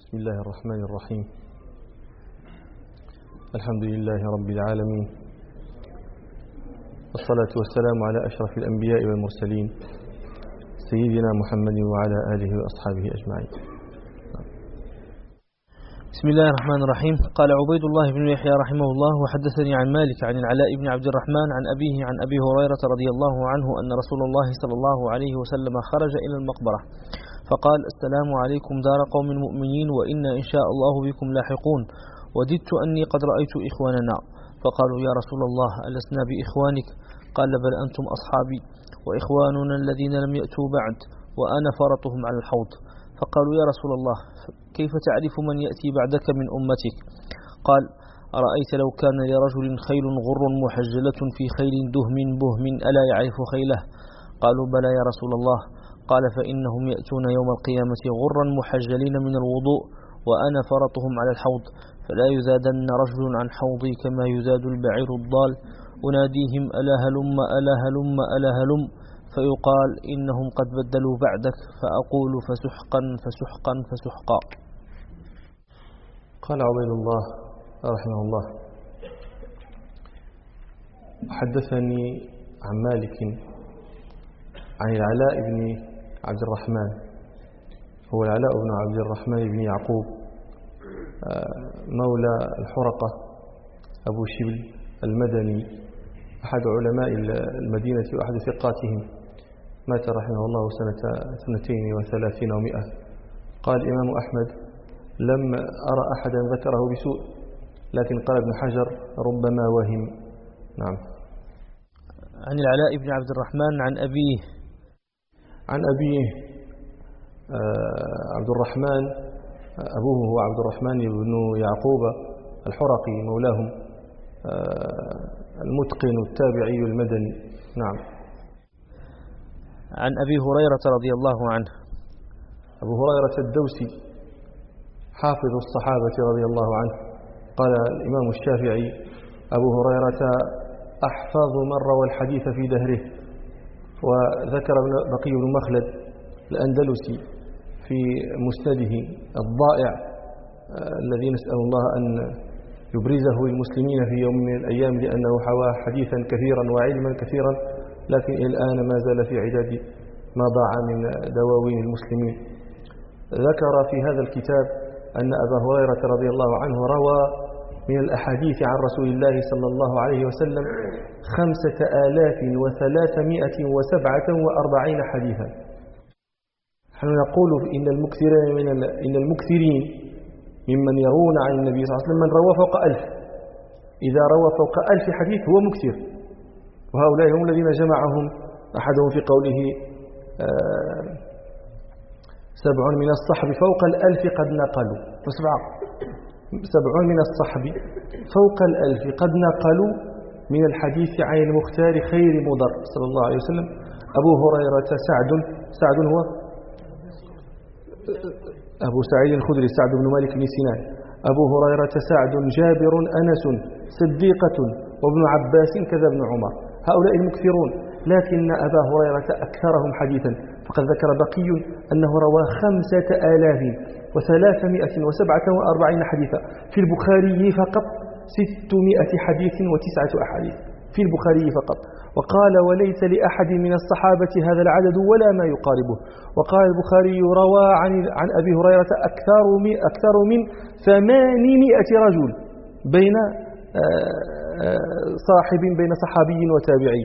بسم الله الرحمن الرحيم. الحمد لله رب العالمين، والصلاة والسلام على أشرف الأنبياء والمرسلين سيدنا محمد وعلى آله وأصحابه أجمعين. بسم الله الرحمن الرحيم. قال عبيد الله بن يحيى رحمه الله: وحدثني عن مالك عن العلاء بن عبد الرحمن عن أبيه عن أبي هريرة رضي الله عنه أن رسول الله صلى الله عليه وسلم خرج إلى المقبرة فقال: السلام عليكم دار قوم مؤمنين، وإنا إن شاء الله بكم لاحقون، وددت أني قد رأيت إخواننا. فقالوا: يا رسول الله ألسنا بإخوانك؟ قال: بل أنتم أصحابي، وإخواننا الذين لم يأتوا بعد، وأنا فرطهم على الحوض. فقالوا: يا رسول الله كيف تعرف من يأتي بعدك من أمتك؟ قال: أرأيت لو كان لرجل خيل غر محجلة في خيل دهم بهم ألا يعرف خيله؟ قالوا: بلى يا رسول الله. قال: فإنهم يأتون يوم القيامة غرا محجلين من الوضوء، وأنا فرطهم على الحوض، فلا يزادن رجل عن حوضي كما يزاد البعير الضال. أناديهم: ألا هلم ألا هلم ألا هلم، فيقال: إنهم قد بدلوا بعدك، فأقول: فسحقا فسحقا فسحقا. قال عبيد الله رحمه الله: حدثني عن مالك عن العلاء بن عبد الرحمن، هو العلاء بن عبد الرحمن بن يعقوب مولى الحرقة أبو شبل المدني، أحد علماء المدينة وأحد ثقاتهم، مات رحمه الله سنة 32 و100. قال الإمام أحمد: لم أرى أحدا ذكره بسوء، لكن قال ابن حجر: ربما وهم. نعم. عن العلاء بن عبد الرحمن عن أبيه عبد الرحمن، أبوه هو عبد الرحمن بن يعقوب الحرقي مولاهم المتقن التابعي المدني. نعم. عن أبي هريرة رضي الله عنه. أبو هريرة الدوسي حافظ الصحابة رضي الله عنه. قال الإمام الشافعي: أبو هريرة أحفظ من روى الحديث في دهره. وذكر بقي بن مخلد الأندلسي في مسنده الضائع الذي نسأل الله أن يبرزه للمسلمين في يوم من الأيام، لأنه حوى حديثا كثيرا وعلما كثيرا، لكن الآن ما زال في عداد ما ضاع من دواوين المسلمين. ذكر في هذا الكتاب أن أبا هريرة رضي الله عنه روى من الأحاديث عن رسول الله صلى الله عليه وسلم 5347 حديثا. نحن نقول إن المكثرين ممن يروون عن النبي صلى الله عليه وسلم من روى فوق 1000. إذا روى فوق 1000 حديث هو مكثر، وهؤلاء هم الذين جمعهم أحدهم في قوله: 7 من الصحب فوق 1000 قد نقلوا. 7 من الصحب فوق 1000 قد نقلوا من الحديث عن المختار خير مضر صلى الله عليه وسلم. أبو هريرة سعد هو أبو سعيد الخدري، سعد بن مالك بن سنان. أبو هريرة سعد، جابر، أنس، صديقة، وابن عباس كذا ابن عمر. هؤلاء المكثرون، لكن أبا هريرة أكثرهم حديثا، فقد ذكر بقي أنه روى 5347 حديثا. في البخاري فقط 600 حديث و9 أحاديث في البخاري فقط. وقال: وليس لأحد من الصحابة هذا العدد ولا ما يقاربه. وقال البخاري: روى عن أبي هريرة أكثر من 800 رجل بين صحابي وتابعي.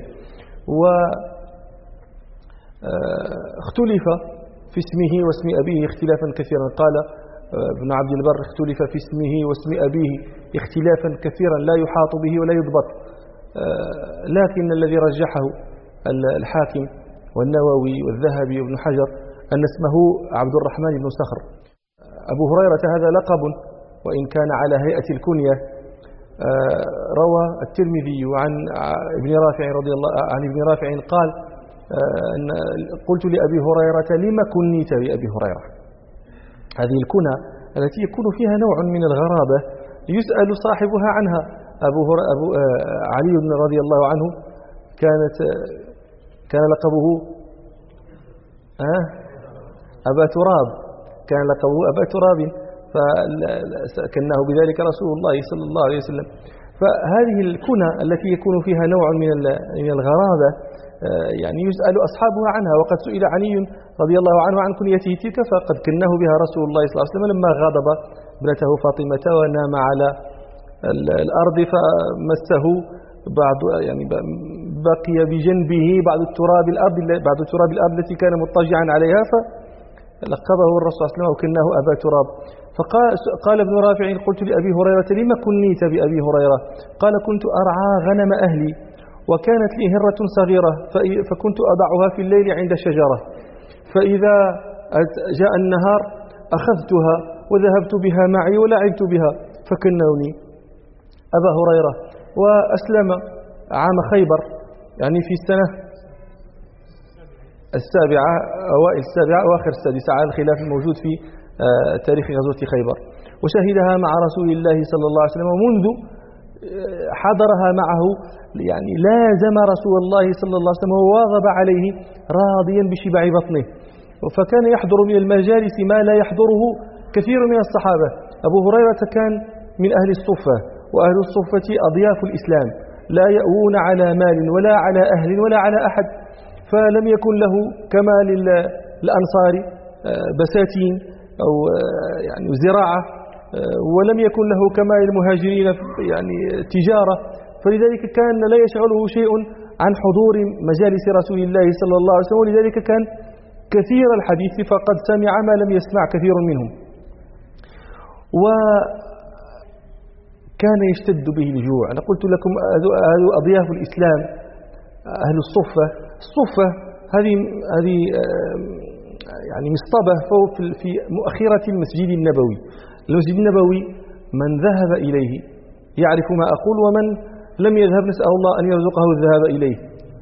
واختلف في اسمه واسم أبيه اختلافا كثيرا. قال ابن عبد البر: اختلف في اسمه واسم أبيه اختلافا كثيرا لا يحاط به ولا يضبط، لكن الذي رجحه الحاكم والنووي والذهبي وابن حجر أن اسمه عبد الرحمن بن صخر. أبو هريرة هذا لقب، وإن كان على هيئة الكنية. روى الترمذي عن ابن رافع رضي الله عن ابن رافع قال: قلت لأبي هريرة: لما كنيت بأبي هريرة؟ هذه الكنى التي يكون فيها نوع من الغرابة يسأل صاحبها عنها. أبو علي بن رضي الله عنه كان لقبه أبا تراب، كان لقبه أبا تراب. فكناه بذلك رسول الله صلى الله عليه وسلم. فهذه الكنى التي يكون فيها نوع من الغرابة يعني يسأل أصحابها عنها. وقد سئل علي رضي الله عنه عن كنيته تلك فقد كناه بها رسول الله صلى الله عليه وسلم لما غضب ابنته فاطمة ونام على الأرض فمسه بعض يعني بقي بجنبه بعض التراب الأرض التي كان مضطجعا عليها فلقبه الرسول صلى الله عليه وسلم وكناه أبا تراب. فقال ابن رافع قلت لأبي هريرة لما كنيت بأبي هريرة؟ قال كنت أرعى غنم أهلي وكانت لي هرة صغيرة فكنت أضعها في الليل عند شجرة فإذا جاء النهار أخذتها وذهبت بها معي ولعبت بها فكنوني أبا هريرة. وأسلم عام خيبر يعني في السنة السابعة أوائل السابعة أواخر السادسة على الخلاف الموجود في تاريخ غزوة خيبر وشهدها مع رسول الله صلى الله عليه وسلم ومنذ حضرها معه يعني لازم رسول الله صلى الله عليه وسلم وواظب عليه راضيا بشبع بطنه. فكان يحضر من المجالس ما لا يحضره كثير من الصحابة. أبو هريرة كان من أهل الصفة وأهل الصفة أضياف الإسلام لا يأوون على مال ولا على أهل ولا على أحد. فلم يكن له كما للأنصار بساتين أو يعني زراعة ولم يكن له كما للمهاجرين يعني تجارة. فلذلك كان لا يشغله شيء عن حضور مجالس رسول الله صلى الله عليه وسلم ولذلك كان كثير الحديث فقد سمع ما لم يسمع كثير منهم. وكان يشتد به الجوع. أنا قلت لكم أضياف الإسلام أهل الصفة. الصفة هذه يعني مصطبة في مؤخرة المسجد النبوي. المسجد النبوي من ذهب إليه يعرف ما أقول ومن لم يذهب نسأل الله أن يرزقه الذهاب إليه.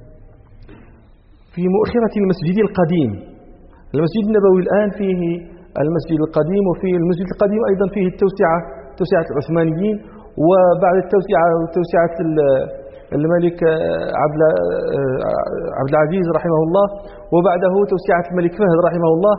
في مؤخرة المسجد القديم. المسجد النبوي الآن فيه المسجد القديم وفي المسجد القديم أيضا فيه توسعة العثمانيين وبعد توسعة الملك عبد العزيز رحمه الله وبعده توسعة الملك فهد رحمه الله.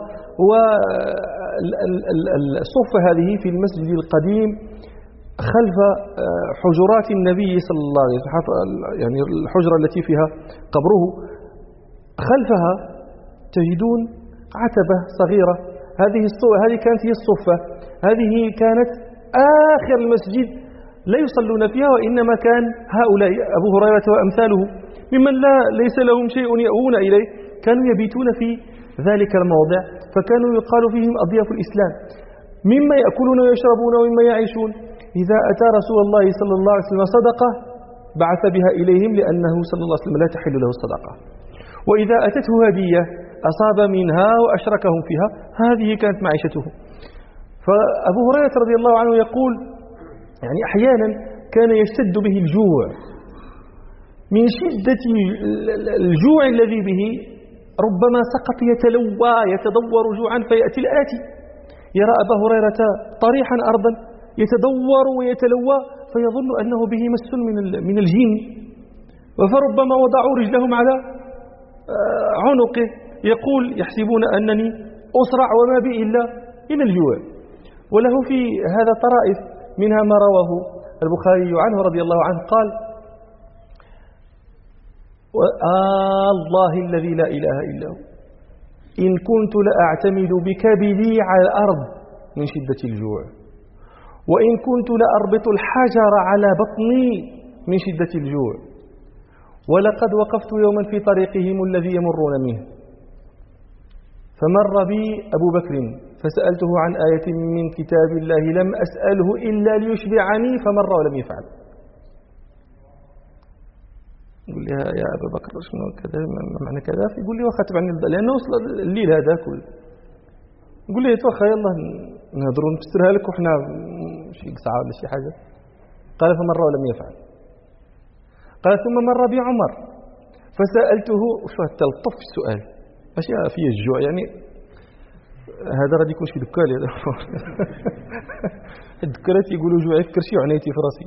والصفة هذه في المسجد القديم خلف حجرات النبي صلى الله عليه وسلم يعني الحجرة التي فيها قبره خلفها تجدون عتبة صغيرة. هذه كانت هي الصفة. هذه كانت آخر المسجد لا يصلون فيها وإنما كان هؤلاء أبو هريرة وأمثاله ممن ليس لهم شيء يأوون إليه كانوا يبيتون في ذلك الموضع فكانوا يقال فيهم أضياف الإسلام مما يأكلون ويشربون ومما يعيشون. إذا أتى رسول الله صلى الله عليه وسلم صدقة بعث بها إليهم لأنه صلى الله عليه وسلم لا تحل له الصدقة. وإذا أتته هدية أصاب منها وأشركهم فيها هذه كانت معيشته. فأبو هريرة رضي الله عنه يقول يعني أحيانا كان يشتد به الجوع من شدة الجوع الذي به ربما سقط يتدور جوعا فيأتي الآتي يرى أبا هريرة طريحا أرضا يتدور ويتلوى فيظن أنه به مس من الجن فربما وضعوا رجلهم على عنقه يقول يحسبون أنني أسرع وما بي إلا من الجوع. وله في هذا طرائف منها ما رواه البخاري عنه رضي الله عنه قال الله الذي لا إله إلا هو إن كنت لأعتمد بكبدي على الأرض من شدة الجوع وإن كنت لأربط الحجر على بطني من شدة الجوع ولقد وقفت يوما في طريقهم الذي يمرون منه فمر بي أبو بكر فسألته عن آية من كتاب الله لم أسأله إلا ليشبعني فمر ولم يفعل. يقول لي يا أبا بكر شنو كذا ما معنى كذا يقول لي وختب عني لأنه وصل الليل هذا كل يقول لي توخى يلا نهضروا نفسرها لك وحنا شي ساعة ولا شي حاجة. قال فمر ولم يفعل. قال ثم مر بي عمر فسألته وشو التلطف في السؤال ماشي فيه الجوع يعني هذا غادي يكون شي دكال هذا الدكالات يقولوا جوعي في كرشي وعنيتي في راسي.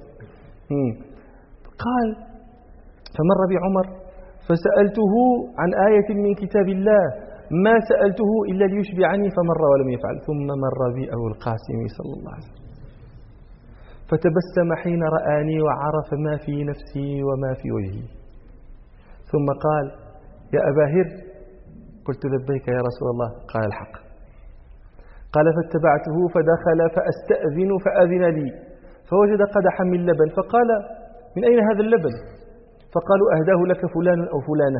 قال فمر بي عمر فسألته عن آية من كتاب الله ما سألته إلا ليشبعني فمر ولم يفعل. ثم مر بي أبو القاسم صلى الله عليه وسلم فتبسم حين رآني وعرف ما في نفسي وما في وجهي، ثم قال: يا أبا هر. قلت: لبيك يا رسول الله. قال: الحق. قال: فاتبعته فدخل فأستأذن فأذن لي، فوجد قدحا من لبن، فقال: من أين هذا اللبن؟ فقالوا: أهداه لك فلان أو فلانة.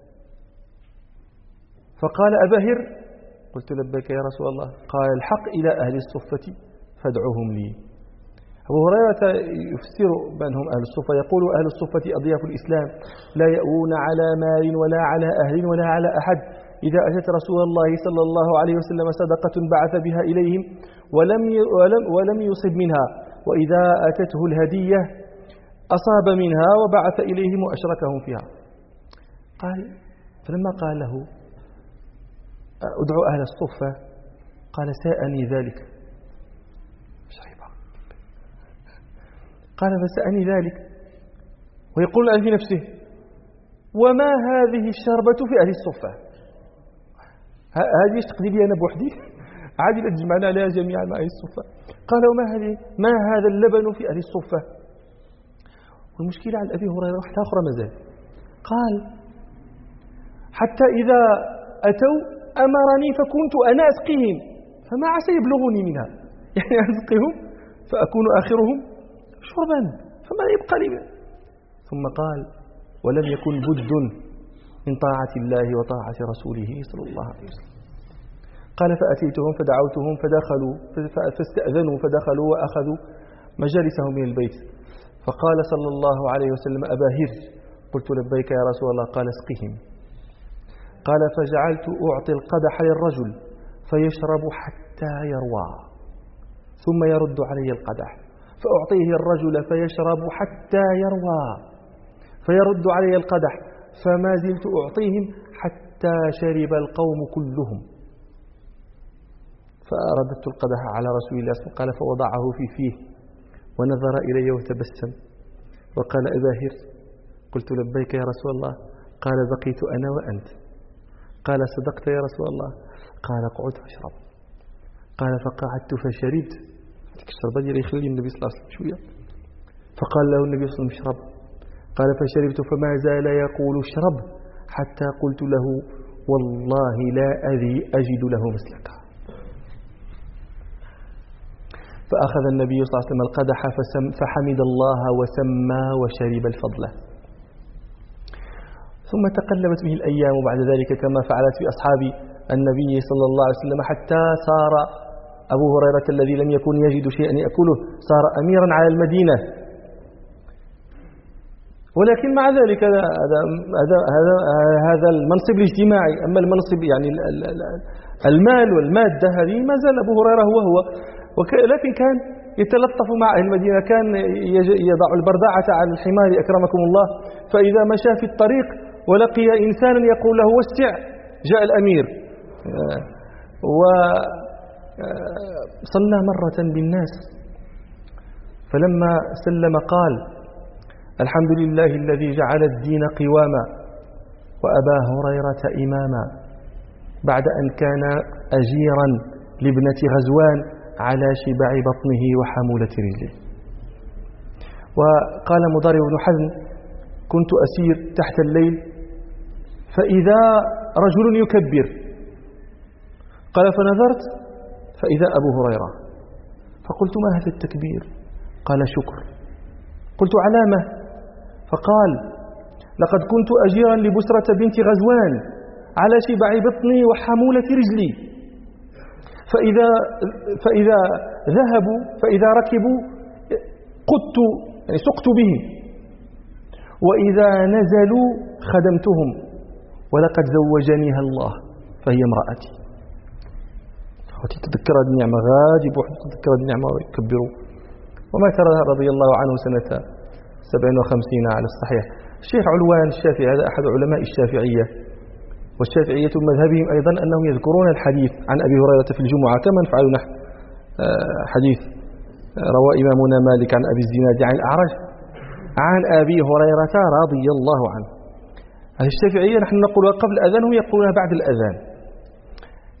فقال: أبا هر. قلت: لبيك يا رسول الله. قال: الحق إلى أهل الصفة فادعوهم لي. أبو هريرة يفسر بأنهم أهل الصفة، يقول: أهل الصفة أضياف الإسلام لا يأوون على مال ولا على أهل ولا على أحد. إذا أتت رسول الله صلى الله عليه وسلم صدقة بعث بها إليهم ولم يصب منها، وإذا أتته الهدية أصاب منها وبعث إليهم وأشركهم فيها. قال: فلما قال له: أدعو أهل الصفة، قال: ساءني ذلك. قال: فسأني ذلك. ويقول الآن في نفسه: وما هذه الشربة في أهل الصفة؟ هذه تقضي لي أنا بوحدي؟ عادي تجمعنا عليها جميعا مع أهل الصفة. قال: ما هذا اللبن في أهل الصفة؟ والمشكلة على أبي هريرة واحدة أخرى مازال. قال: حتى إذا أتوا أمرني فكنت أنا أسقيهم، فما عسى يبلغني منها، يعني أسقيهم فأكون آخرهم شربا فما يبقى لي منه. ثم قال: ولم يكن بد من طاعة الله وطاعة رسوله صلى الله عليه وسلم. قال: فأتيتهم فدعوتهم فدخلوا فاستأذنوا فدخلوا وأخذوا مجالسهم من البيت. فقال صلى الله عليه وسلم: أبا هر. قلت: لبيك يا رسول الله. قال: اسقهم. قال: فجعلت أعطي القدح للرجل فيشرب حتى يروى، ثم يرد علي القدح، فأعطيه الرجل فيشرب حتى يروى، فيرد علي القدح، فما زلت أعطيهم حتى شرب القوم كلهم. فأردت القدح على رسول الله صلى الله عليه وسلم، قال: فوضعه في فيه ونظر إلي وتبسم وقال: أبا هر. قلت: لبيك يا رسول الله. قال: بقيت أنا وأنت. قال: صدقت يا رسول الله. قال: اقعد فاشرب. قال: فقعدت فشربت. الشربة ديالي يخلي النبي صلى الله عليه وسلم شوية. فقال له النبي صلى الله عليه وسلم: اشرب. قال: فشربت، فما زال يقول اشرب حتى قلت له: والله لا أجد له مسلكا. فأخذ النبي صلى الله عليه وسلم القدح فحمد الله وسمى وشرب الفضل. ثم تقلبت به الأيام بعد ذلك كما فعلت بأصحاب النبي صلى الله عليه وسلم، حتى صار أبو هريرة الذي لم يكن يجد شيئا يأكله صار أميرا على المدينة. ولكن مع ذلك هذا المنصب الاجتماعي. أما المنصب يعني المال والمادة هذه ما زال أبو هريرة هو، ولكن كان يتلطف مع أهل المدينة، كان يضع البردعة على الحمار أكرمكم الله، فإذا مشى في الطريق ولقي إنسانا يقول له: وسع، جاء الأمير. وصلى مرة بالناس، فلما سلم قال: الحمد لله الذي جعل الدين قواما وأبا هريرة إماما، بعد أن كان أجيرا لابنة غزوان على شبع بطنه وحمولة رجله. وقال مضارب بن حزم: كنت أسير تحت الليل فإذا رجل يكبر، قال: فنظرت فإذا أبو هريرة، فقلت: ما هذا التكبير؟ قال: شكر. قلت: علامة؟ فقال: لقد كنت أجيرا لبسرة بنت غزوان على شبع بطني وحمولة رجلي، فإذا ركبوا قدت، يعني سقت بهم، وإذا نزلوا خدمتهم، ولقد زوجنيها الله فهي امرأتي. وتتذكر هذه النعمة، غادي بوحد تتذكر هذه النعمة ويكبروا. وما ترى رضي الله عنه سنة 57 على الصحيح. الشيخ علوان الشافعي هذا أحد علماء الشافعية، والشافعية مذهبهم أيضا أنهم يذكرون الحديث عن أبي هريرة في الجمعة كما نفعل نحن. حديث روى إمامنا مالك عن أبي الزناد عن الأعرج عن أبي هريرة رضي الله عنه. هذه الشافعية نحن نقولها قبل الأذان وهم يقولونها بعد الأذان.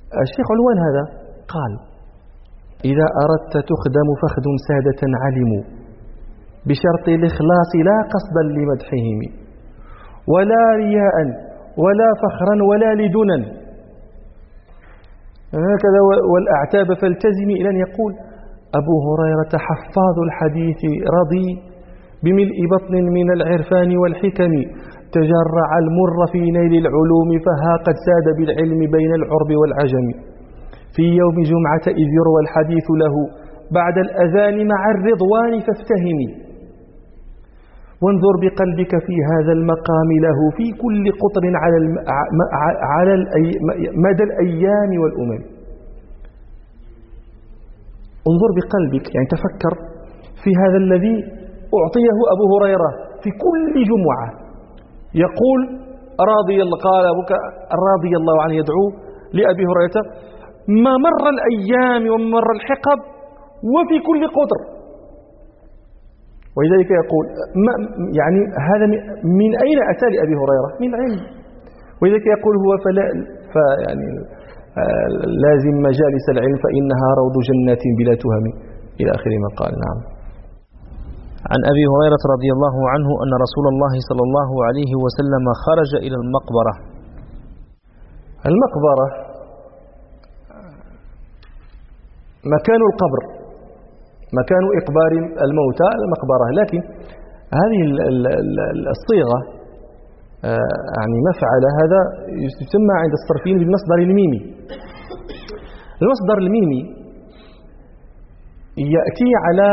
الشيخ علوان هذا قال: إذا أردت تخدم فاخدم سادة علموا بشرط الإخلاص لا قصدا لمدحهم ولا رياء ولا فخرا ولا لدنا. هكذا والأعتاب فالتزمي إلى أن يقول: أبو هريرة حفاظ الحديث رضي بملء بطن من العرفان والحكم تجرع المر في نيل العلوم فها قد ساد بالعلم بين العرب والعجم في يوم جمعة إذ يروى الحديث له بعد الأذان مع الرضوان فافتهمي وانظر بقلبك في هذا المقام له في كل قطر على مدى الأيام والأمم. انظر بقلبك، يعني تفكر في هذا الذي أعطيه أبو هريرة في كل جمعة يقول رضي الله عنه يدعو لأبي هريرة ما مر الأيام ومر الحقب وفي كل قطر. ولذلك يقول يعني هذا من أين أتى لأبي هريرة؟ من العلم. ولذلك يقول هو يعني لازم مجالس العلم فإنها روض جنات بلا تهم إلى آخر ما قال. نعم. عن أبي هريرة رضي الله عنه أن رسول الله صلى الله عليه وسلم خرج إلى المقبرة. المقبرة مكان القبر، مكان إقبار الموتى المقبرة، لكن هذه الصيغة يعني مفعل هذا يسمى عند الصرفيين بالمصدر الميمي. المصدر الميمي يأتي على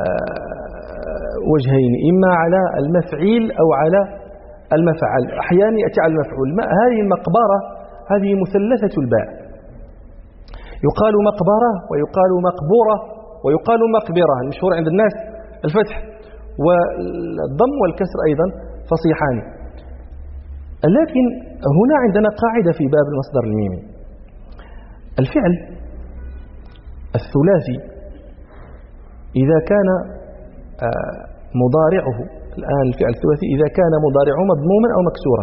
وجهين، إما على المفعيل أو على المفعل، أحيانا يأتي على المفعول. هذه المقبرة هذه مثلثة الباء، يقال مقبرة ويقال مقبورة ويقال مقبرة. المشهور عند الناس الفتح، والضم والكسر أيضا فصيحان. لكن هنا عندنا قاعدة في باب المصدر الميمي: الفعل الثلاثي إذا كان مضارعه، الآن الفعل الثلاثي إذا كان مضارعه مضموما أو مكسورا،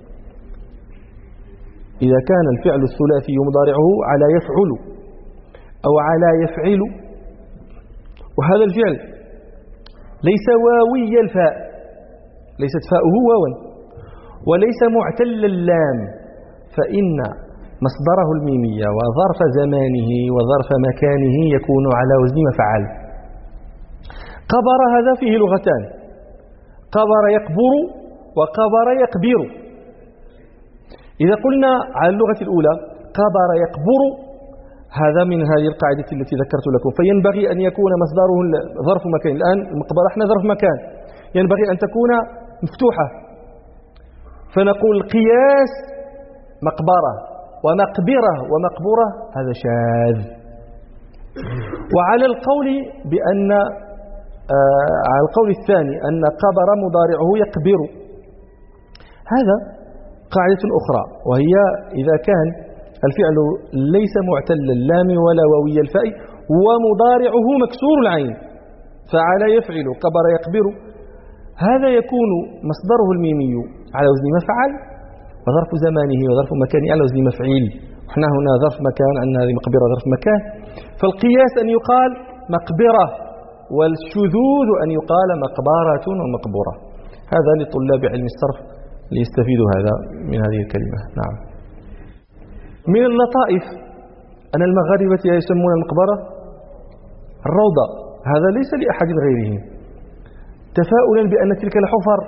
إذا كان الفعل الثلاثي مضارعه على يفعل أو على يفعل، وهذا الفعل ليس واوي الفاء، ليست فاؤه واوا، وليس معتل اللام، فإن مصدره الميمية وظرف زمانه وظرف مكانه يكون على وزن مفعل. قبر هذا فيه لغتان: قبر يقبر وقبر يقبر. إذا قلنا على اللغة الأولى قبر يقبر، هذا من هذه القاعدة التي ذكرت لكم، فينبغي أن يكون مصدره ظرف مكان. الآن المقبرة احنا ظرف مكان، ينبغي أن تكون مفتوحة، فنقول قياس مقبرة ومقبرة ومقبورة هذا شاذ. وعلى القول بأن على القول الثاني أن قبر مضارعه يقبر، هذا قاعدة أخرى، وهي إذا كان الفعل ليس معتل اللام ولا واوي الفاء ومضارعه مكسور العين، فعلى يفعل قبر يقبر، هذا يكون مصدره الميمي على وزن مفعل وظرف زمانه وظرف مكانه على وزن مفعيل. احنا هنا ظرف مكان، أن هذه مقبرة ظرف مكان، فالقياس أن يقال مقبرة، والشذوذ أن يقال مقبرة ومقبورة. هذا لطلاب علم الصرف ليستفيدوا هذا من هذه الكلمة. نعم. من اللطائف أن المغاربة يسمون المقبرة الروضة، هذا ليس لأحد غيرهم، تفاؤلا بأن تلك الحفر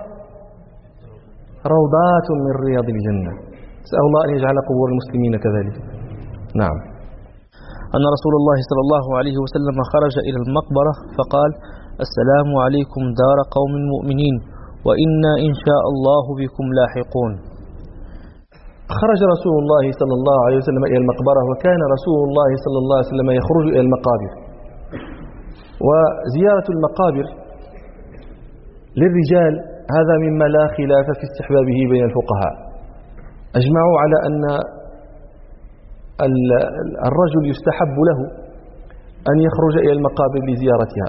روضات من رياض الجنة. نسأل الله أن يجعل قبور المسلمين كذلك. نعم. أن رسول الله صلى الله عليه وسلم خرج إلى المقبرة فقال: السلام عليكم دار قوم مؤمنين وإنا إن شاء الله بكم لاحقون. خرج رسول الله صلى الله عليه وسلم إلى المقبرة، وكان رسول الله صلى الله عليه وسلم يخرج إلى المقابر. وزيارة المقابر للرجال هذا مما لا خلاف في استحبابه بين الفقهاء، أجمعوا على أن الرجل يستحب له أن يخرج إلى المقابر لزيارتها.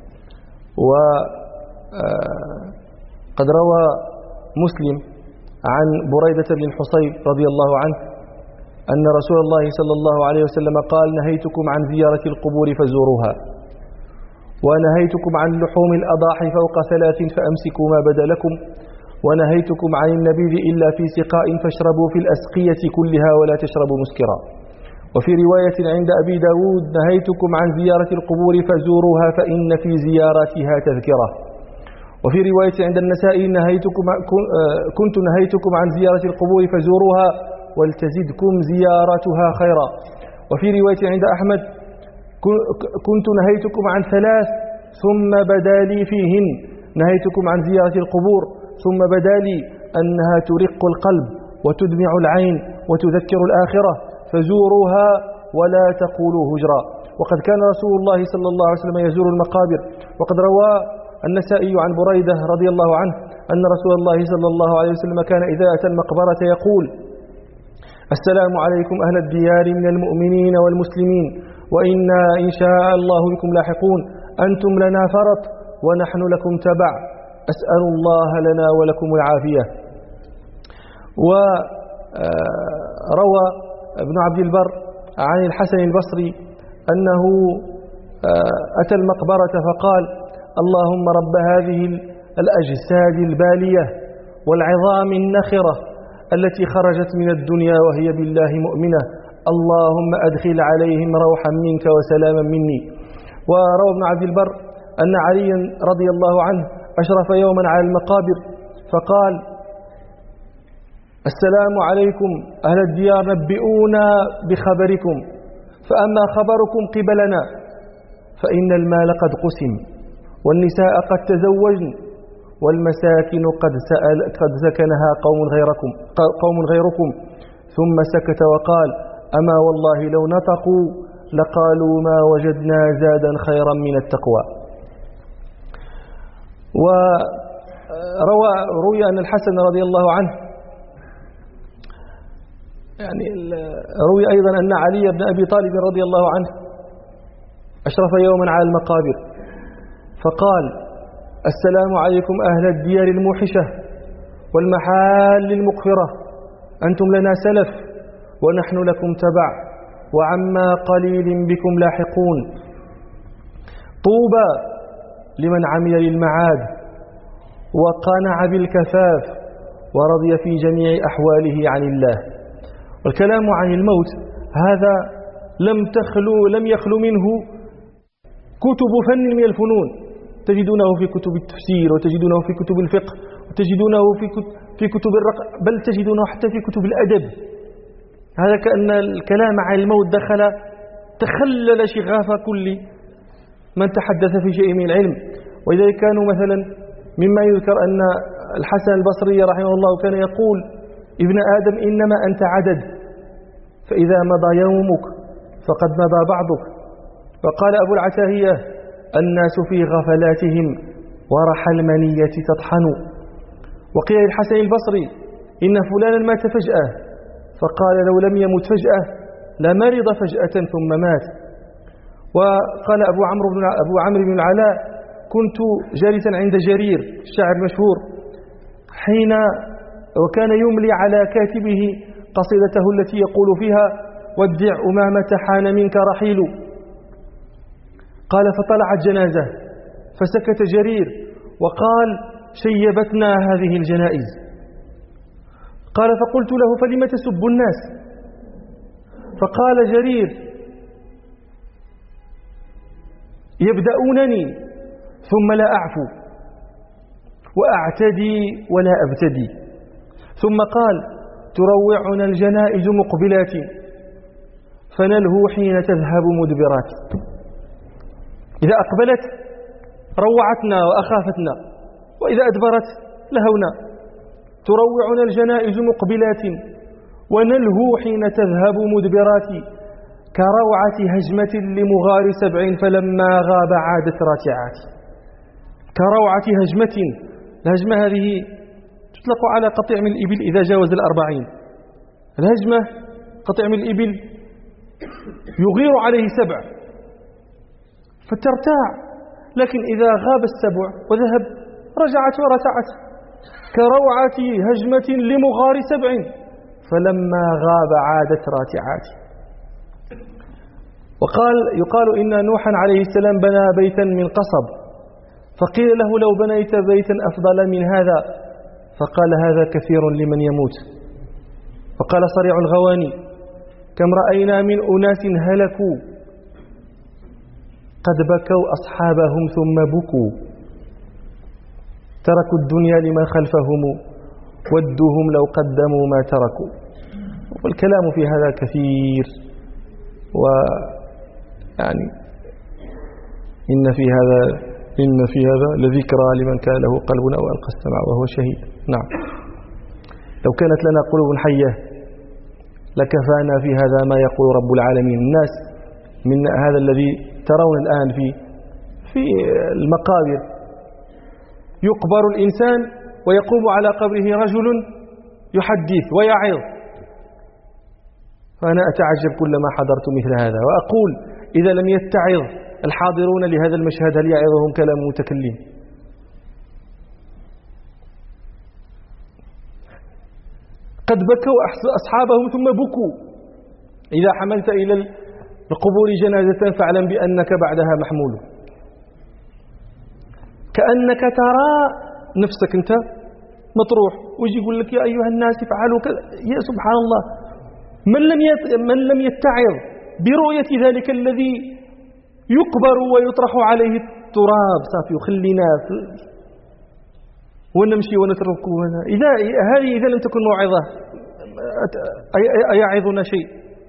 وقد روى مسلم عن بريدة بن الحصيب رضي الله عنه أن رسول الله صلى الله عليه وسلم قال: نهيتكم عن زيارة القبور فزوروها، ونهيتكم عن لحوم الأضاحي فوق 3 فأمسكوا ما بدا لكم، ونهيتكم عن النبيذ إلا في سقاء فاشربوا في الأسقية كلها ولا تشربوا مسكرا. وفي رواية عند أبي داود: نهيتكم عن زيارة القبور فزوروها فإن في زيارتها تذكرة. وفي رواية عند النسائي: كنت نهيتكم عن زيارة القبور فزوروها ولتزدكم زيارتها خيرا. وفي رواية عند أحمد: كنت نهيتكم عن 3 ثم بدا لي فيهن، نهيتكم عن زيارة القبور ثم بدا لي أنها ترق القلب وتدمع العين وتذكر الآخرة، فزوروها ولا تقولوا هجرا. وقد كان رسول الله صلى الله عليه وسلم يزور المقابر. وقد روى النسائي عن بريدة رضي الله عنه أن رسول الله صلى الله عليه وسلم كان إذا أتى المقبرة يقول: السلام عليكم أهل الديار من المؤمنين والمسلمين، وإنا إن شاء الله بكم لاحقون، أنتم لنا فرط ونحن لكم تبع، أسأل الله لنا ولكم العافية. وروى ابن عبد البر عن الحسن البصري أنه أتى المقبرة فقال: اللهم رب هذه الأجساد البالية والعظام النخرة التي خرجت من الدنيا وهي بالله مؤمنة، اللهم أدخل عليهم روحا منك وسلاما مني. وروى ابن عبد البر أن عليا رضي الله عنه أشرف يوما على المقابر فقال: السلام عليكم أهل الديار، نبئونا بخبركم، فأما خبركم قبلنا فإن المال قد قسم، والنساء قد تزوجن، والمساكن قد سكنها قوم غيركم. ثم سكت وقال: أما والله لو نطقوا لقالوا ما وجدنا زادا خيرا من التقوى. وروي أن الحسن رضي الله عنه روي أيضا أن علي بن أبي طالب رضي الله عنه أشرف يوما على المقابر فقال: السلام عليكم أهل الديار الموحشة والمحال المقفرة، أنتم لنا سلف ونحن لكم تبع، وعما قليل بكم لاحقون، طوبى لمن عمل للمعاد وقنع بالكفاف ورضي في جميع أحواله عن الله. والكلام عن الموت هذا لم يخلو منه كتب فن من الفنون، تجدونه في كتب التفسير، وتجدونه في كتب الفقه، وتجدونه في كتب الرقم، بل تجدونه حتى في كتب الأدب. هذا كأن الكلام عن الموت تخلل شغاف كل من تحدث في شيء من العلم. ولذلك كانوا مثلا مما يذكر أن الحسن البصري رحمه الله كان يقول: ابن آدم إنما أنت عدد، فإذا مضى يومك فقد مضى بعضك. وقال أبو العتاهية: الناس في غفلاتهم ورحى المنية تطحن. وقيل الحسن البصري: إن فلانا مات فجأة، فقال: لو لم يمت فجأة لمرض فجأة ثم مات. وقال أبو عمرو بن العلاء: كنت جالسا عند جرير الشاعر المشهور وكان يملي على كاتبه قصيدته التي يقول فيها: ودع أمامة حان منك رحيل. قال: فطلعت جنازة فسكت جرير وقال: شيبتنا هذه الجنائز. قال: فقلت له: فلم تسب الناس؟ فقال جرير: يبدأونني ثم لا أعفو، وأعتدي ولا أبتدي. ثم قال: تروعنا الجنائز مقبلات، فنلهو حين تذهب مدبرات. إذا أقبلت روعتنا وأخافتنا، وإذا أدبرت لهونا. تروعنا الجنائز مقبلات، ونلهو حين تذهب مدبرات، كروعة هجمة لمغار 7 فلما غاب عادت راتعات. كروعة هجمة، الهجمة هذه تطلق على قطيع من الإبل إذا جاوز 40. الهجمة قطيع من الإبل يغير عليه 7 فترتاع، لكن إذا غاب 7 وذهب رجعت ورتعت. كروعة هجمة لمغار 7 فلما غاب عادت راتعاته. يقال إن نوحا عليه السلام بنى بيتا من قصب، فقيل له لو بنيت بيتا أفضل من هذا، فقال هذا كثير لمن يموت. وقال صريع الغواني كم رأينا من أناس هلكوا قد بكوا أصحابهم ثم بكوا، تركوا الدنيا لمن خلفهم ودوهم لو قدموا ما تركوا. والكلام في هذا كثير، ويعني إن في هذا لذكرى لمن كان له قلب أو ألقى السمع وهو شهيد. نعم، لو كانت لنا قلوب حية لكفانا في هذا ما يقول رب العالمين. الناس من هذا الذي ترون الآن في المقابر، يقبر الإنسان ويقوم على قبره رجل يحدث ويعظ، فأنا أتعجب كلما حضرت مثل هذا، وأقول إذا لم يتعظ الحاضرون لهذا المشهد هل يعظهم كلام متكلم؟ قد بكوا أصحابهم ثم بكوا. إذا حملت إلى القبور جنازة فاعلم بأنك بعدها محمول، كأنك ترى نفسك أنت مطروح، ويجي يقول لك يا أيها الناس افعلوا كذا. يا سبحان الله، من لم يتعظ برؤية ذلك الذي يقبر ويطرح عليه التراب صافي وخلينا ونمشي ونتركه هنا. إذا لم تكن موعظة أيعظنا شيء؟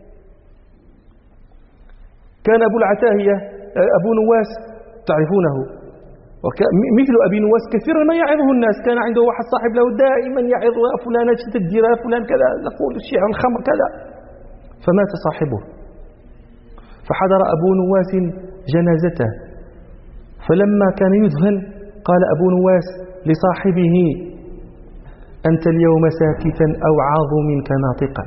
كان أبو العتاهية أبو نواس تعرفونه، مثل أبي نواس كثيرا ما يعظه الناس. كان عنده واحد صاحب له دائما يعظ فلان تدير فلان كذا، نقول الشيع الخمر كذا، فمات صاحبه. فحضر أبو نواس جنازته، فلما كان يدفن قال أبو نواس لصاحبه أنت اليوم ساكتا أوعظ منك ناطقا،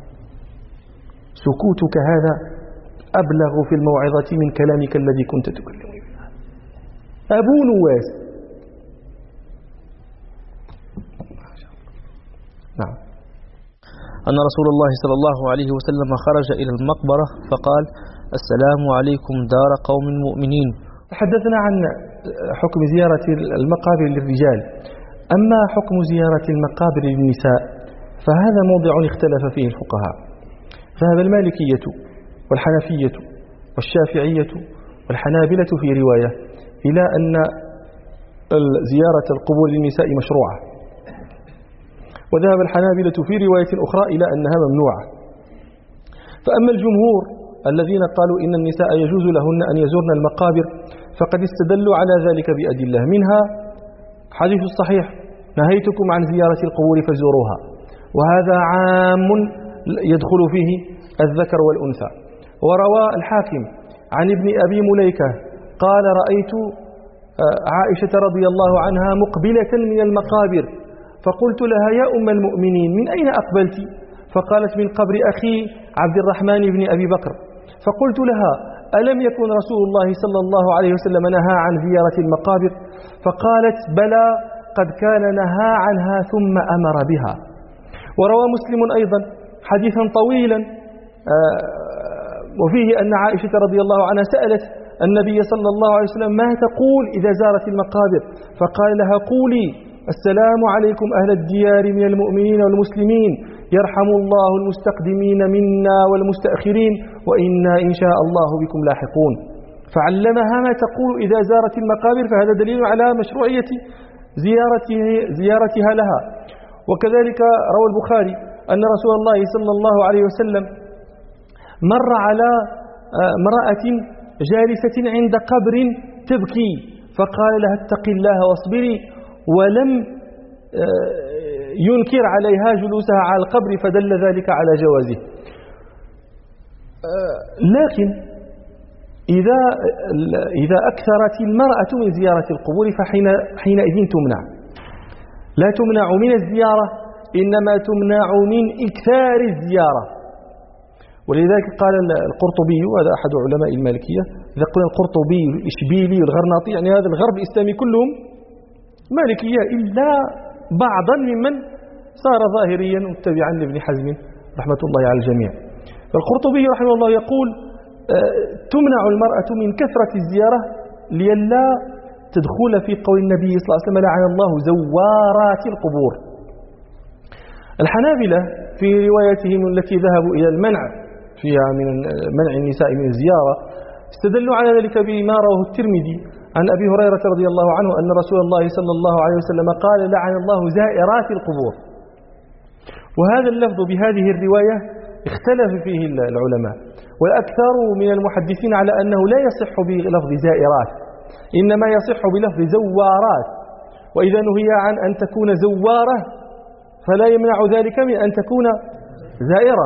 سكوتك هذا أبلغ في الموعظة من كلامك الذي كنت تكلم. أبو نواس. نعم. أن رسول الله صلى الله عليه وسلم خرج إلى المقبرة فقال السلام عليكم دار قوم مؤمنين. تحدثنا عن حكم زيارة المقابر للرجال، أما حكم زيارة المقابر للنساء فهذا موضع اختلف فيه الفقهاء. ذهب المالكية والحنفية والشافعية والحنابلة في رواية إلى أن زيارة القبور للنساء مشروعة، وذهب الحنابلة في رواية أخرى إلى أنها ممنوعة. فأما الجمهور الذين قالوا إن النساء يجوز لهن أن يزورن المقابر فقد استدلوا على ذلك بأدلة، منها حديث الصحيح نهيتكم عن زيارة القبور فزوروها، وهذا عام يدخل فيه الذكر والأنثى. وروى الحاكم عن ابن أبي مليكة قال رأيت عائشة رضي الله عنها مقبلة من المقابر، فقلت لها يا أم المؤمنين من أين أقبلت؟ فقالت من قبر أخي عبد الرحمن بن أبي بكر. فقلت لها ألم يكن رسول الله صلى الله عليه وسلم نهى عن زيارة المقابر؟ فقالت بلى قد كان نهى عنها ثم أمر بها. وروى مسلم أيضا حديثا طويلا وفيه أن عائشة رضي الله عنها سألت النبي صلى الله عليه وسلم ما تقول إذا زارت المقابر؟ فقال لها قولي السلام عليكم أهل الديار من المؤمنين والمسلمين، يرحم الله المستقدمين منا والمستأخرين، وإنا إن شاء الله بكم لاحقون. فعلمها ما تقول إذا زارت المقابر، فهذا دليل على مشروعية زيارتها لها. وكذلك روى البخاري أن رسول الله صلى الله عليه وسلم مر على امرأة جالسة عند قبر تبكي، فقال لها اتقي الله واصبري، ولم ينكر عليها جلوسها على القبر، فدل ذلك على جوازه. لكن إذا أكثرت المرأة من زيارة القبور فحينئذ تمنع، لا تمنع من الزيارة إنما تمنع من إكثار الزيارة. ولذلك قال القرطبي، وهذا أحد علماء المالكية، إذا قلنا القرطبي الإشبيلي الغرناطي يعني هذا الغرب الإسلامي كلهم مالكية إلا بعضا ممن صار ظاهريا متبعا لابن حزم رحمة الله على الجميع. القرطبي رحمه الله يقول تمنع المرأة من كثرة الزيارة لئلا تدخل في قول النبي صلى الله عليه وسلم لعن الله زوارات القبور. الحنابلة في روايتهم التي ذهبوا إلى المنع فيها من منع النساء من الزيارة استدلوا على ذلك بما رواه الترمذي عن أبي هريرة رضي الله عنه أن رسول الله صلى الله عليه وسلم قال لعن الله زائرات القبور. وهذا اللفظ بهذه الرواية اختلف فيه العلماء، والأكثر من المحدثين على أنه لا يصح بلفظ زائرات، إنما يصح بلفظ زوارات، وإذا نهي عن أن تكون زوارة فلا يمنع ذلك من أن تكون زائرة.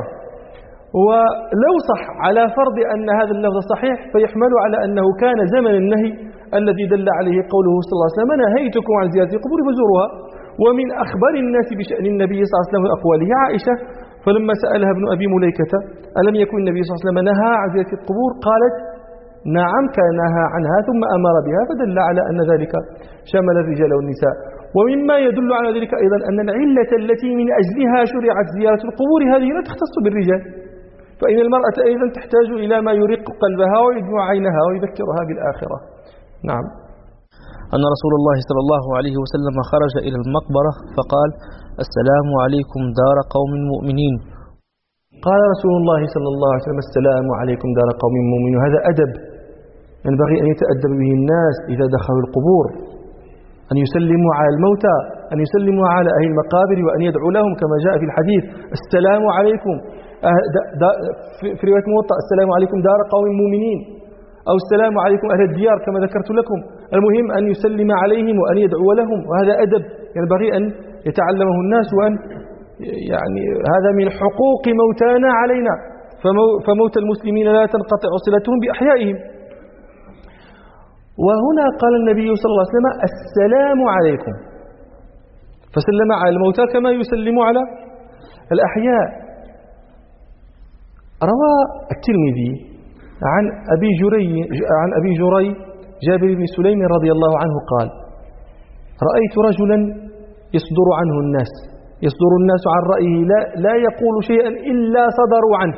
ولو صح على فرض أن هذا اللفظ صحيح فيحمل على أنه كان زمن النهي الذي دل عليه قوله صلى الله عليه وسلم نهيتكم عن زيارة القبور فزوروها. ومن أخبار الناس بشأن النبي صلى الله عليه وسلم وأقواله عائشة فلما سألها ابن أبي مليكة ألم يكن النبي صلى الله عليه وسلم نهى عن زيارة القبور قالت نعم كان نهى عنها ثم أمر بها، فدل على أن ذلك شمل الرجال والنساء. ومما يدل على ذلك أيضا أن العلة التي من أجلها شرعت زيارة القبور هذه لا تختص بالرجال، فإن المرأة أيضا تحتاج إلى ما يرق قلبها ويدمع عينها ويذكرها بالآخرة. نعم. أن رسول الله صلى الله عليه وسلم خرج إلى المقبرة فقال السلام عليكم دار قوم مؤمنين. قال رسول الله صلى الله عليه وسلم السلام عليكم دار قوم مؤمنين. هذا أدب ينبغي أن يتأدب به الناس إذا دخلوا القبور، أن يسلموا على الموتى، أن يسلموا على أهل المقابر، وأن يدعوا لهم كما جاء في الحديث السلام عليكم في رواية موطأ السلام عليكم دار قوم مؤمنين، أو السلام عليكم أهل الديار كما ذكرت لكم. المهم أن يسلم عليهم وأن يدعو لهم، وهذا أدب ينبغي أن يتعلمه الناس، وأن يعني هذا من حقوق موتانا علينا، فموت المسلمين لا تنقطع صلتهم بأحيائهم. وهنا قال النبي صلى الله عليه وسلم السلام عليكم، فسلم على الموتى كما يسلم على الأحياء. روى الترمذي عن أبي جري جابر بن سليم رضي الله عنه قال رأيت رجلا يصدر الناس عن رأيه لا يقول شيئا إلا صدروا عنه،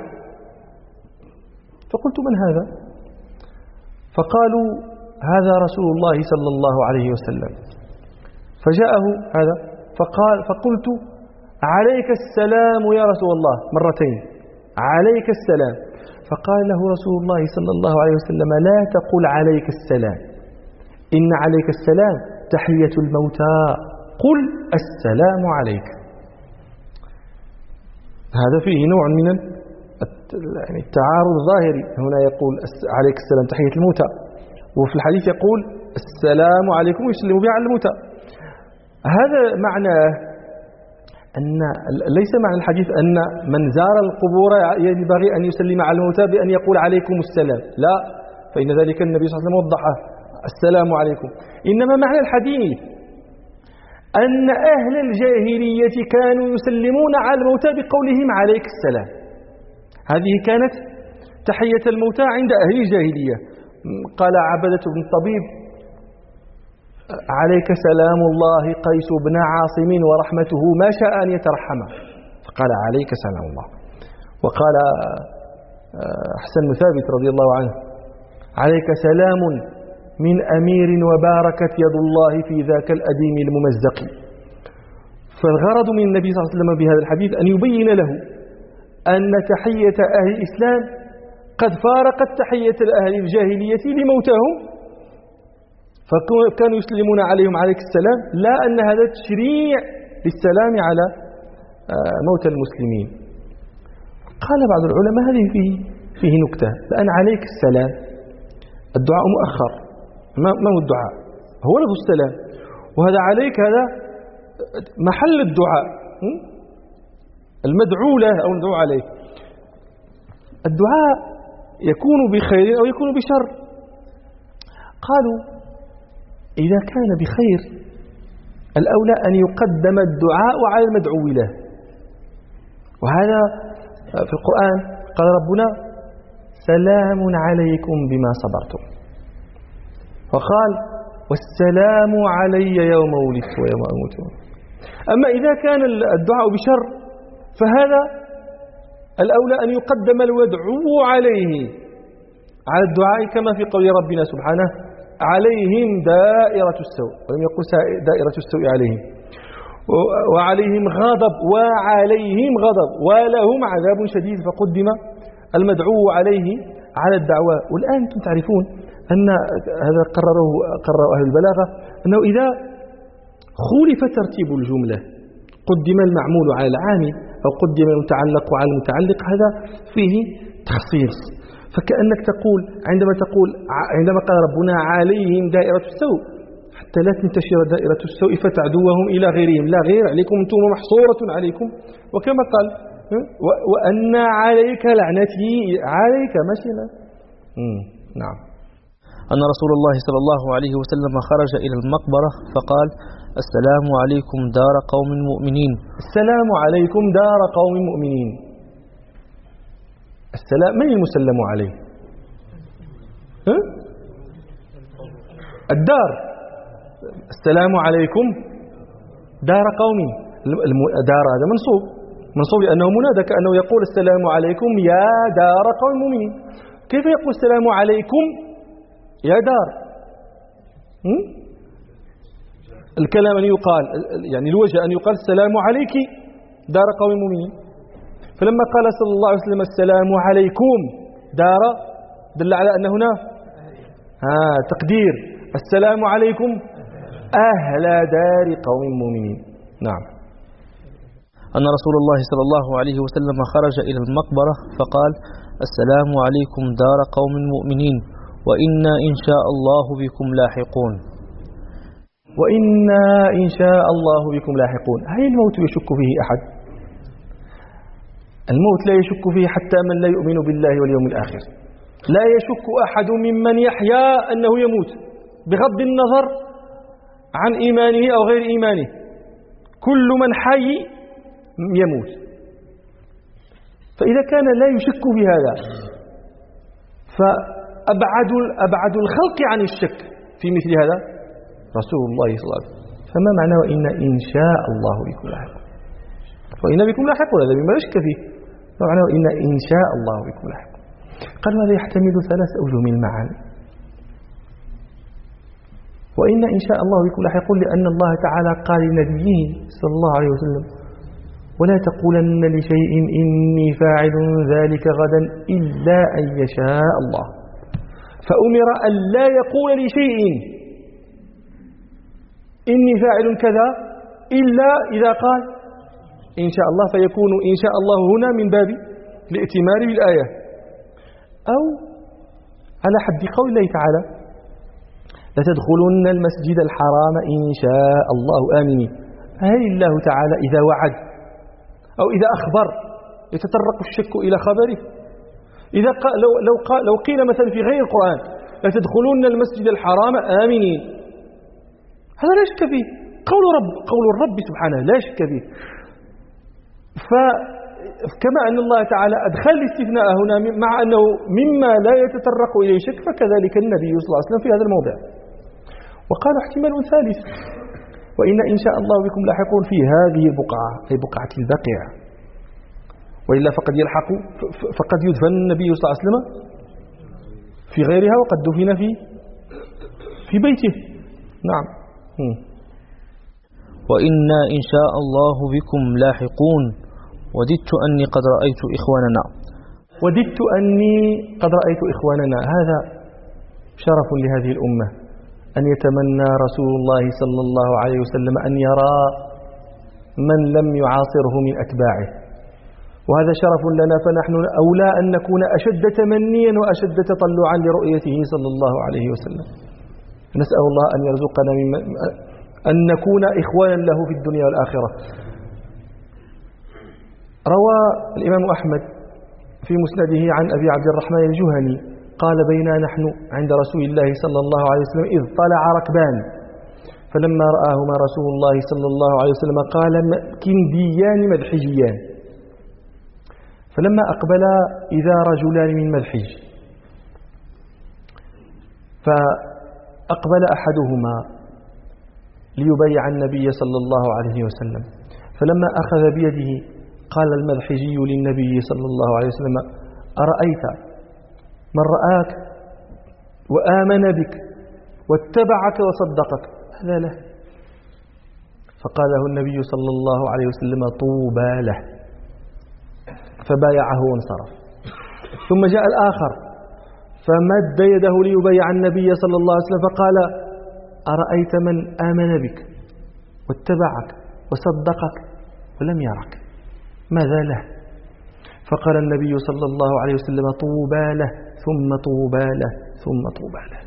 فقلت من هذا؟ فقالوا هذا رسول الله صلى الله عليه وسلم. فجاءه هذا فقلت عليك السلام يا رسول الله مرتين، عليك السلام. فقال له رسول الله صلى الله عليه وسلم لا تقل عليك السلام، إن عليك السلام تحية الموتى، قل السلام عليك. هذا فيه نوع من التعارض الظاهري، هنا يقول عليك السلام تحية الموتى، وفي الحديث يقول السلام عليكم ويسلم بها على الموتى. هذا معناه أن ليس معنى الحديث أن من زار القبور ينبغي أن يسلم على الموتى بأن يقول عليكم السلام، لا، فإن ذلك النبي صلى الله عليه وسلم وضحه السلام عليكم. إنما معنى الحديث أن أهل الجاهلية كانوا يسلمون على الموتى بقولهم عليك السلام. هذه كانت تحية الموتى عند أهل الجاهلية. قال عبدة بن الطبيب عليك سلام الله قيس بن عاصم ورحمته ما شاء أن يترحم، فقال عليك سلام الله. وقال حسن بن ثابت رضي الله عنه عليك سلام من أمير وباركت يد الله في ذاك الأديم الممزق. فالغرض من النبي صلى الله عليه وسلم بهذا الحديث أن يبين له أن تحية أهل الإسلام قد فارقت تحية أهل الجاهلية لموتهم، فكانوا يسلمون عليهم عليك السلام، لا أن هذا تشريع للسلام على موتى المسلمين. قال بعض العلماء هذه فيه نكتة، لأن عليك السلام الدعاء مؤخر، ما هو الدعاء؟ هو لفظ السلام، وهذا عليك هذا محل الدعاء المدعو له أو المدعو عليه. الدعاء يكون بخير أو يكون بشر. قالوا إذا كان بخير الأولى أن يقدم الدعاء على المدعو له، وهذا في القرآن قال ربنا سلام عليكم بما صبرتم، وقال والسلام علي يوم ولدت ويوم أموت. أما إذا كان الدعاء بشر فهذا الأولى أن يقدم المدعو عليه على الدعاء، كما في قول ربنا سبحانه عليهم دائرة السوء، ولم يقل دائرة السوء عليهم، وعليهم غضب ولهم عذاب شديد، فقدم المدعو عليه على الدعوة. والآن أنتم تعرفون أن هذا قرره أهل البلاغة، أنه إذا خولف ترتيب الجملة قدم المعمول على العامل أو قدم المتعلق على المتعلق، هذا فيه تخصيص. فكأنك تقول عندما قال ربنا عليهم دائرة السوء، حتى لا تنتشر دائرة السوء فتعدوهم إلى غيرهم، لا غير عليكم، أنتم محصورة عليكم. وكما قال وأن عليك لعنتي عليك ماشينا. نعم. أن رسول الله صلى الله عليه وسلم خرج إلى المقبرة فقال: السلام عليكم دار قوم مؤمنين. السلام عليكم دار قوم مؤمنين. السلام، من المسلم عليه؟ الدار. السلام عليكم دار قوم، دار هذا منصوب لأنه منادى، كأنه يقول السلام عليكم يا دار قوم مؤمنين. كيف يقول السلام عليكم يا دار؟ الكلام أن يقال، يعني الوجه أن يقال السلام عليك دار قوم مؤمنين. فلما قال صلى الله عليه وسلم السلام عليكم دار، دل على أن هنا تقدير السلام عليكم أهل دار قوم مؤمنين. نعم. أن رسول الله صلى الله عليه وسلم خرج إلى المقبرة فقال: السلام عليكم دار قوم مؤمنين وإنا إن شاء الله بكم لاحقون. وإنا إن شاء الله بكم لاحقون. هل الموت يشك فيه أحد؟ الموت لا يشك فيه حتى من لا يؤمن بالله واليوم الآخر. لا يشك أحد ممن يحيا أنه يموت، بغض النظر عن إيمانه أو غير إيمانه. كل من حي يموت. فإذا كان لا يشك في هذا، فأبعد الخلق عن الشك في مثل هذا رسول الله صلى الله عليه وسلم. فما معنى وإن إن شاء الله بكم لاحقون؟ وإن بكم لاحقون هذا مما لا شك فيه. ما معنى وإن إن شاء الله بكم لاحقون؟ قال هذا يحتمل 3 أوجه من المعاني. وإن إن شاء الله بكم لاحقون لأن الله تعالى قال لنبيه صلى الله عليه وسلم: ولا تقولن لشيء إني فاعل ذلك غدا إلا أن يشاء الله. فأمر أن لا يقول لشيء إني فاعل كذا إلا إذا قال إن شاء الله، فيكون إن شاء الله هنا من باب الائتمار بالآية، أو على حد قول الله تعالى: لتدخلن المسجد الحرام إن شاء الله آمنين. هل الله تعالى إذا وعد أو إذا أخبر يتطرق الشك إلى خبره؟ إذا لو قيل مثلا في غير القرآن: لتدخلن المسجد الحرام آمنين، هذا لا شك فيه، قول الرب سبحانه لا شك فيه. فكما أن الله تعالى أدخل الاستثناء هنا مع أنه مما لا يتطرق إليه شك، فكذلك النبي صلى الله عليه وسلم في هذا الموضع. وقال احتمال ثالث: وإن إن شاء الله بكم لاحقون في هذه البقعة، أي بقعة البقيع، وإلا فقد يدفن النبي صلى الله عليه وسلم في غيرها، وقد دفن في بيته. نعم. وإنا إن شاء الله بكم لاحقون وددت أني قد رأيت إخواننا. وددت أني قد رأيت إخواننا، هذا شرف لهذه الأمة أن يتمنى رسول الله صلى الله عليه وسلم أن يرى من لم يعاصره من أتباعه، وهذا شرف لنا، فنحن أولى أن نكون أشد تمنيا وأشد تطلعا لرؤيته صلى الله عليه وسلم. نسأل الله أن يرزقنا أن نكون إخوانا له في الدنيا والآخرة. روى الإمام أحمد في مسنده عن أبي عبد الرحمن الجهني قال: بينا نحن عند رسول الله صلى الله عليه وسلم إذ طلع ركبان، فلما رآهما رسول الله صلى الله عليه وسلم قال: كنديان مدحجيان. فلما أقبلا إذا رجلان من مدحج، فأقبل أحدهما ليبايع النبي صلى الله عليه وسلم. فلما أخذ بيده قال المدحجي للنبي صلى الله عليه وسلم: أرأيت من رآك وآمن بك واتبعك وصدقك هذا له. فقال له النبي صلى الله عليه وسلم: طوبى له. فبايعه وانصرف. ثم جاء الآخر فمد يده ليبايع النبي صلى الله عليه وسلم فقال: أرأيت من آمن بك واتبعك وصدقك ولم يرك ماذا له؟ فقال النبي صلى الله عليه وسلم: طوبى له ثم طوبى له ثم طوبى له.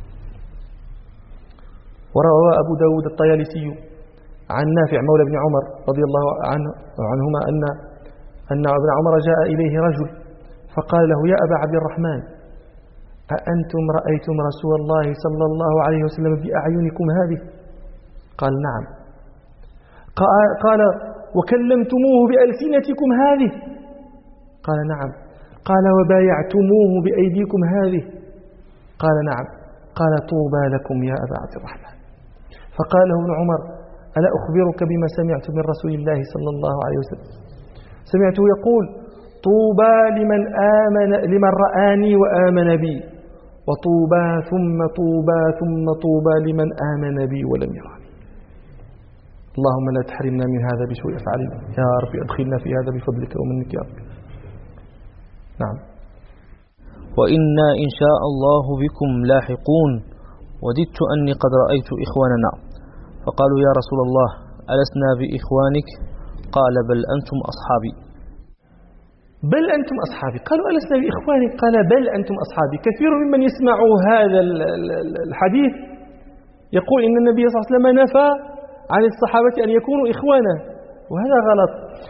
وروى أبو داود الطيالسي عن نافع مولى بن عمر رضي الله عنهما أن ابن عمر جاء إليه رجل فقال له: يا أبا عبد الرحمن، أأنتم رأيتم رسول الله صلى الله عليه وسلم بأعينكم هذه؟ قال: نعم. قال: وكلمتموه بألسنتكم هذه؟ قال: نعم. قال: وبايعتموه بأيديكم هذه؟ قال: نعم. قال: طوبى لكم يا أبا عبد الرحمن. فقال له ابن عمر: ألا أخبرك بما سمعت من رسول الله صلى الله عليه وسلم؟ سمعته يقول: طوبى لمن رآني وآمن بي، وطوبى ثم طوبى ثم طوبى لمن آمن بي ولم يراني. اللهم لا تحرمنا من هذا بسوء أفعالنا يا رب، أدخلنا في هذا بفضلك ومنك يا رب. نعم. وإنا إن شاء الله بكم لاحقون، وددت أني قد رأيت إخواننا. فقالوا: يا رسول الله، ألسنا بإخوانك؟ قال: بل أنتم أصحابي. بل أنتم أصحابي. قالوا: ألسنا بإخوانك؟ قال: بل أنتم أصحابي. كثير ممن يسمع هذا الحديث يقول إن النبي صلى الله عليه وسلم نفى عن الصحابة أن يكونوا إخوانا، وهذا غلط.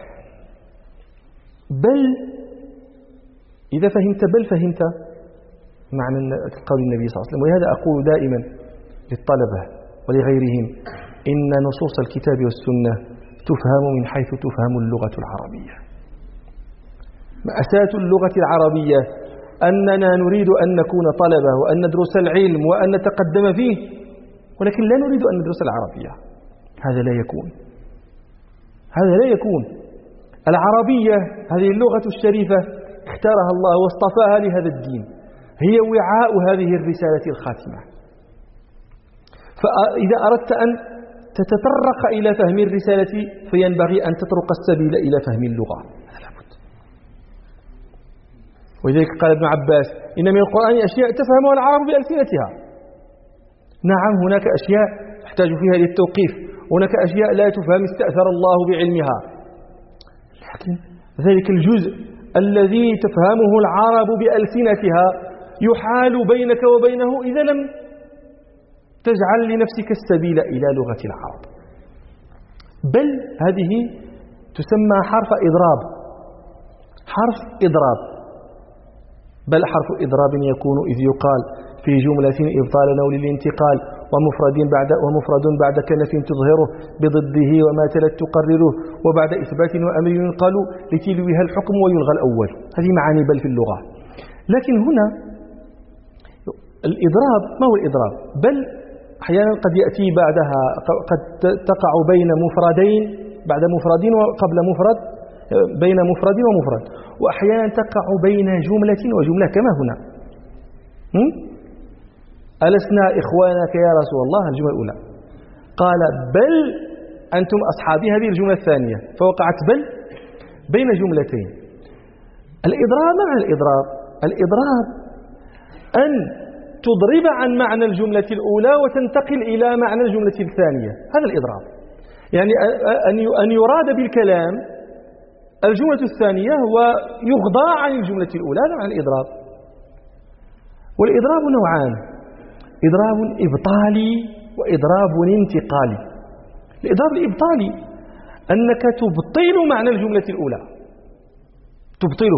بل إذا فهمت بل فهمت معنى قول النبي صلى الله عليه وسلم. ولهذا أقول دائما للطلبة ولغيرهم إن نصوص الكتاب والسنة تفهم من حيث تفهم اللغة العربية. مأساة اللغة العربية أننا نريد أن نكون طلبة وأن ندرس العلم وأن نتقدم فيه، ولكن لا نريد أن ندرس العربية. هذا لا يكون. العربية هذه اللغة الشريفة اختارها الله واصطفاها لهذا الدين، هي وعاء هذه الرسالة الخاتمة. فإذا أردت أن تتطرق إلى فهم الرسالة فينبغي أن تطرق السبيل إلى فهم اللغة. ولذلك قال ابن عباس: إن من القرآن أشياء تفهمها العرب بألسنتها. نعم، هناك أشياء تحتاج فيها للتوقيف، هناك أشياء لا تفهم استأثر الله بعلمها، لكن ذلك الجزء الذي تفهمه العرب بألسنتها يحال بينك وبينه إذا لم تجعل لنفسك السبيل إلى لغة العرب. بل هذه تسمى حرف إضراب. حرف إضراب. بل حرف إضراب يكون إذ يقال في جملة إبطالا أو للانتقال ومفرد بعد كنف تظهره بضده وما تلت تقرره وبعد إثبات وأمر ينقل لتلوها الحكم ويلغى الأول. هذه معاني بل في اللغة. لكن هنا الإضراب، ما هو الإضراب؟ بل أحيانا قد يأتي بعدها، قد تقع بين مفردين بعد مفردين وقبل مفرد، بين مفرد ومفرد، وأحيانا تقع بين جملة وجملة كما هنا. ألسنا إخوانك يا رسول الله؟ الجملة الأولى. قال: بل أنتم أصحابي، هذه الجملة الثانية، فوقعت بل بين جملتين. الإضراب، ما معنى الإضراب؟ الإضراب أن تضرب عن معنى الجملة الأولى وتنتقل إلى معنى الجملة الثانية، هذا الإضراب. يعني أن يراد بالكلام الجملة الثانية ويغضى عن الجملة الأولى، هذا معنى الإضراب. والإضراب نوعان: إضراب إبطالي وإضراب انتقالي. الإضراب الإبطالي أنك تبطل معنى الجملة الأولى، تبطله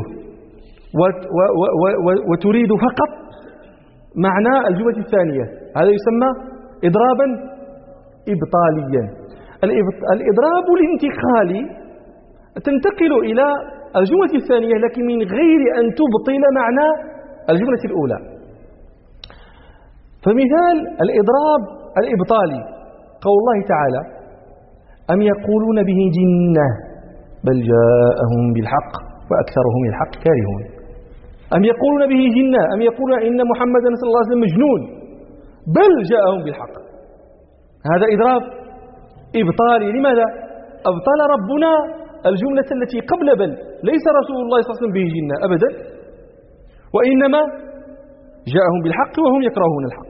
وتريد فقط معنى الجملة الثانية، هذا يسمى إضرابا إبطاليا. الإضراب الانتقالي تنتقل إلى الجملة الثانية لكن من غير أن تبطل معنى الجملة الأولى. فمثال الإضراب الإبطالي: قول الله تعالى أم يقولون به جنة بل جاءهم بالحق وأكثرهم الحق كارهون. أم يقولون به جنة، أم يقولون إن محمدا صلى الله عليه وسلم مجنون، بل جاءهم بالحق. هذا إضراب إبطالي. لماذا؟ أبطل ربنا الجملة التي قبل بل. ليس رسول الله صلى الله عليه وسلم به جنة أبدا، وإنما جاءهم بالحق وهم يكرهون الحق.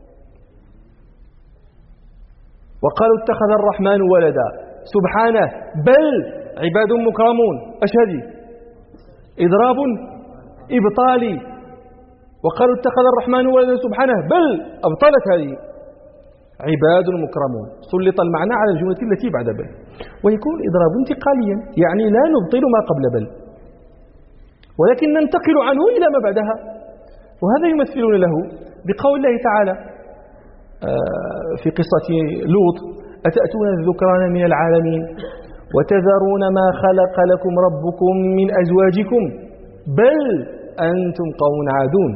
وقالوا اتخذ الرحمن ولدا سبحانه بل عباد مكرمون. أشهدي إضراب إبطالي. وقالوا اتخذ الرحمن ولدا سبحانه بل أبطلت هذه عباد مكرمون. سلط المعنى على الجملة التي بعد بل. ويكون الإضراب انتقاليا، يعني لا نبطل ما قبل بل ولكن ننتقل عنه إلى ما بعدها. وهذا يمثلون له بقول الله تعالى في قصة لوط أتأتون الذكران من العالمين وتذرون ما خلق لكم ربكم من أزواجكم بل أنتم قوم عادون.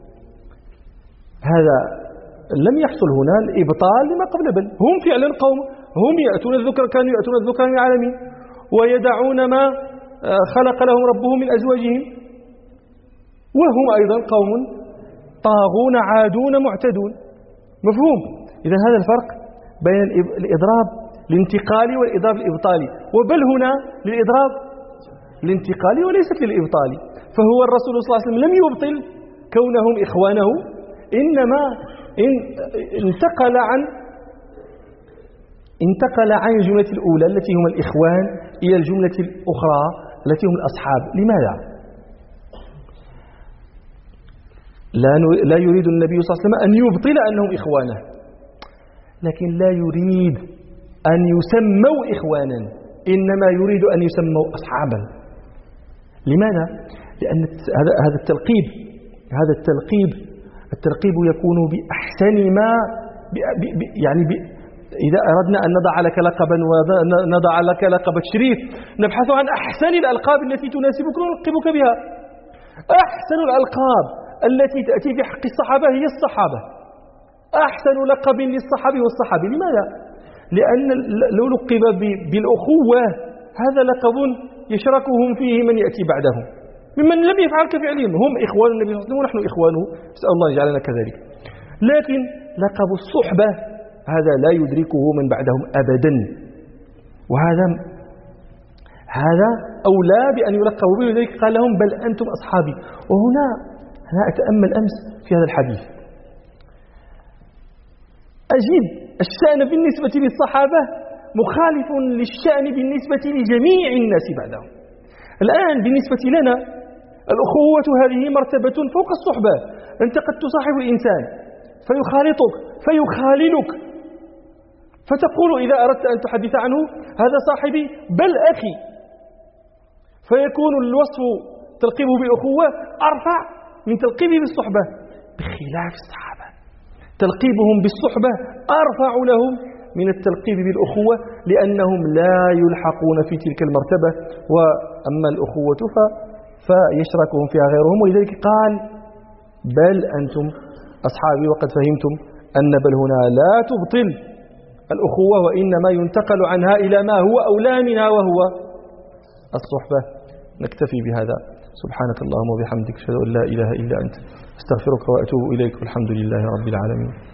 هذا لم يحصل هنا الإبطال لما قبل بل. هم فعلا قوم، هم يأتون الذكر، كانوا يأتون الذكر من العالمين ويدعون ما خلق لهم ربهم من أزواجهم، وهم أيضا قوم طاغون عادون معتدون. مفهوم؟ إذا هذا الفرق بين الإضراب الانتقالي والإضراب الإبطالي. وبل هنا للإضراب الانتقالي وليست للإبطالي. فهو الرسول صلى الله عليه وسلم لم يبطل كونهم إخوانه، إنما انتقل عن الجملة الأولى التي هم الإخوان إلى الجملة الأخرى التي هم الأصحاب. لماذا؟ لا يريد النبي صلى الله عليه وسلم أن يبطل أنهم إخوانه، لكن لا يريد أن يسموا إخوانا، إنما يريد أن يسموا أصحابا. لماذا؟ لأن هذا التلقيب يكون بأحسن ما يعني إذا أردنا أن نضع لك لقبا ونضع لك لقب تشريف نبحث عن أحسن الألقاب التي تناسبك ونلقبك بها. أحسن الألقاب التي تأتي في حق الصحابة هي الصحابة. أحسن لقب للصحابي والصحابي. لماذا؟ لأن لو لقب بالأخوة هذا لقب يشركهم فيه من يأتي بعدهم ممن لم يفعل كفعلهم. هم إخوان النبي صلى الله عليه وسلم ونحن إخوانه، نسأل الله يجعلنا كذلك. لكن لقب الصحبة هذا لا يدركه من بعدهم أبدا، وهذا أولى بأن يلقبوا به. لذلك قال لهم بل أنتم أصحابي. وهنا أنا أتأمل أمس في هذا الحديث أجد الشأن بالنسبة للصحابة مخالف للشأن بالنسبة لجميع الناس بعدهم. الآن بالنسبة لنا الأخوة هذه مرتبة فوق الصحبة. أنت قد تصاحب الإنسان فيخالطك فيخاللك، فتقول إذا أردت أن تحدث عنه هذا صاحبي بل أخي، فيكون الوصف تلقيبه بالأخوة أرفع من تلقيبه بالصحبة، بخلاف الصحابة تلقيبهم بالصحبة أرفع لهم من التلقيب بالأخوة، لأنهم لا يلحقون في تلك المرتبة. وأما الأخوة فيشركهم فيها غيرهم. ولذلك قال بل أنتم أصحابي. وقد فهمتم أن بل هنا لا تبطل الأخوة، وإنما ينتقل عنها إلى ما هو أولى منها وهو الصحبة. نكتفي بهذا. سبحانك اللهم وبحمدك أشهد أن لا إله إلا أنت أستغفرك وأتوب إليك والحمد لله رب العالمين.